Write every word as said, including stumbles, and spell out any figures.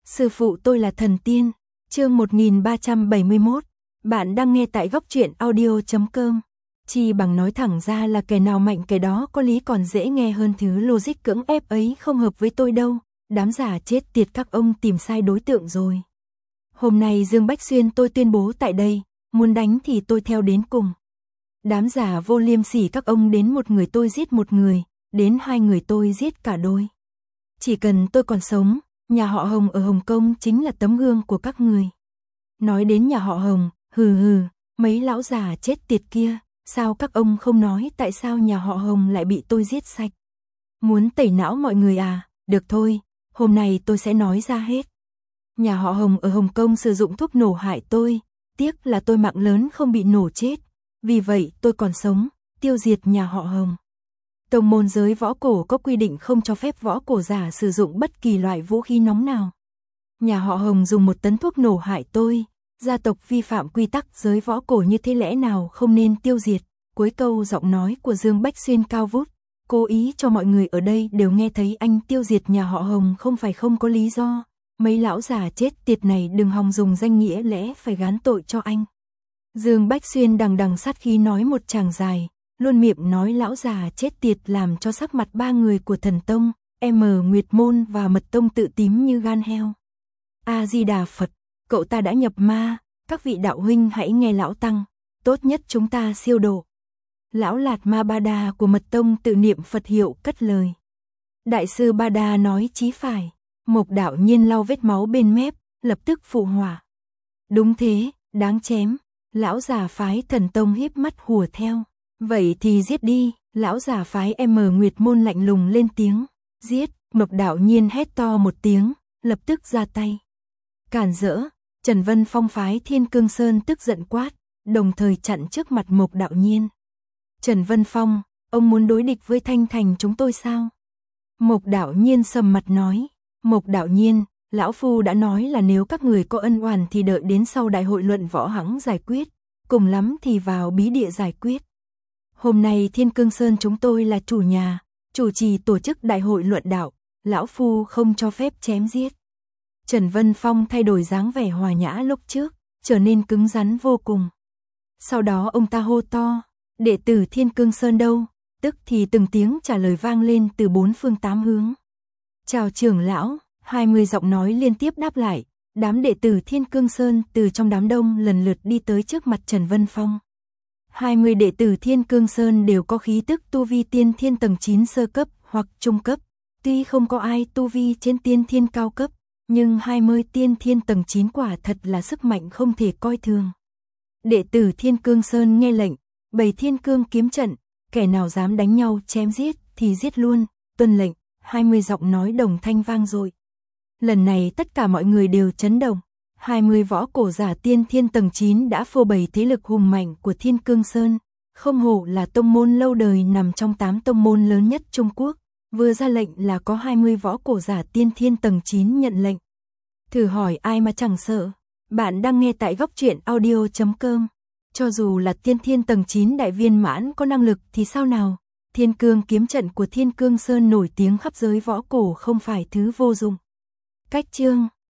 Sư phụ tôi là thần tiên. Chương một nghìn ba trăm bảy mươi mốt. Bạn đang nghe tại góc truyện audio chấm com. Chi bằng nói thẳng ra là kẻ nào mạnh kẻ đó có lý còn dễ nghe hơn thứ logic cưỡng ép ấy không hợp với tôi đâu. Đám giả chết tiệt các ông tìm sai đối tượng rồi. Hôm nay Dương Bách Xuyên tôi tuyên bố tại đây, muốn đánh thì tôi theo đến cùng. Đám giả vô liêm sỉ các ông đến một người tôi giết một người, đến hai người tôi giết cả đôi. Chỉ cần tôi còn sống, nhà họ Hồng ở Hồng Kông chính là tấm gương của các người. Nói đến nhà họ Hồng, hừ hừ, mấy lão già chết tiệt kia, sao các ông không nói tại sao nhà họ Hồng lại bị tôi giết sạch? Muốn tẩy não mọi người à? Được thôi, hôm nay tôi sẽ nói ra hết. Nhà họ Hồng ở Hồng Kông sử dụng thuốc nổ hại tôi, tiếc là tôi mạng lớn không bị nổ chết, vì vậy tôi còn sống, tiêu diệt nhà họ Hồng. Tông môn giới võ cổ có quy định không cho phép võ cổ giả sử dụng bất kỳ loại vũ khí nóng nào. Nhà họ Hồng dùng một tấn thuốc nổ hại tôi, gia tộc vi phạm quy tắc giới võ cổ như thế lẽ nào không nên tiêu diệt. Cuối câu giọng nói của Dương Bách Xuyên cao vút, cố ý cho mọi người ở đây đều nghe thấy anh tiêu diệt nhà họ Hồng không phải không có lý do. Mấy lão già chết tiệt này đừng hòng dùng danh nghĩa lẽ phải gán tội cho anh. Dương Bách Xuyên đằng đằng sát khí nói một tràng dài, luôn miệng nói lão già chết tiệt làm cho sắc mặt ba người của Thần Tông, M Nguyệt Môn và Mật Tông tự tím như gan heo. A-di-đà Phật, cậu ta đã nhập ma, các vị đạo huynh hãy nghe lão tăng, tốt nhất chúng ta siêu độ. Lão Lạt Ma Ba Đa của Mật Tông tự niệm Phật hiệu cất lời. Đại sư Ba Đa nói chí phải, Mộc đạo nhiên lau vết máu bên mép, lập tức phụ hỏa. Đúng thế, đáng chém, lão già phái Thần Tông híp mắt hùa theo. Vậy thì giết đi, lão già phái M Nguyệt Môn lạnh lùng lên tiếng. Giết, Mộc đạo nhiên hét to một tiếng, lập tức ra tay. Cản rỡ, Trần Vân Phong phái Thiên Cương Sơn tức giận quát, đồng thời chặn trước mặt Mộc đạo nhiên. Trần Vân Phong, ông muốn đối địch với Thanh Thành chúng tôi sao? Mộc đạo nhiên sầm mặt nói. Mộc đạo nhiên, lão phu đã nói là nếu các người có ân oán thì đợi đến sau đại hội luận võ hãng giải quyết, cùng lắm thì vào bí địa giải quyết. Hôm nay Thiên Cương Sơn chúng tôi là chủ nhà, chủ trì tổ chức đại hội luận đạo, lão phu không cho phép chém giết. Trần Vân Phong thay đổi dáng vẻ hòa nhã lúc trước, trở nên cứng rắn vô cùng. Sau đó ông ta hô to, đệ tử Thiên Cương Sơn đâu? Tức thì từng tiếng trả lời vang lên từ bốn phương tám hướng. Chào trưởng lão, hai mươi giọng nói liên tiếp đáp lại, đám đệ tử Thiên Cương Sơn từ trong đám đông lần lượt đi tới trước mặt Trần Vân Phong. hai mươi đệ tử Thiên Cương Sơn đều có khí tức tu vi tiên thiên tầng chín sơ cấp hoặc trung cấp, tuy không có ai tu vi trên tiên thiên cao cấp, nhưng hai mươi tiên thiên tầng chín quả thật là sức mạnh không thể coi thường. Đệ tử Thiên Cương Sơn nghe lệnh, bày Thiên Cương kiếm trận, kẻ nào dám đánh nhau chém giết thì giết luôn, tuân lệnh. hai mươi giọng nói đồng thanh vang dội. Lần này tất cả mọi người đều chấn động. hai mươi võ cổ giả tiên thiên tầng chín đã phô bày thế lực hùng mạnh của Thiên Cương Sơn, không hổ là tông môn lâu đời nằm trong tám tông môn lớn nhất Trung Quốc, vừa ra lệnh là có hai mươi võ cổ giả tiên thiên tầng chín nhận lệnh. Thử hỏi ai mà chẳng sợ. Bạn đang nghe tại góc truyện audio chấm com. Cho dù là tiên thiên tầng chín đại viên mãn có năng lực thì sao nào? Thiên Cương kiếm trận của Thiên Cương Sơn nổi tiếng khắp giới võ cổ không phải thứ vô dụng. Cách chương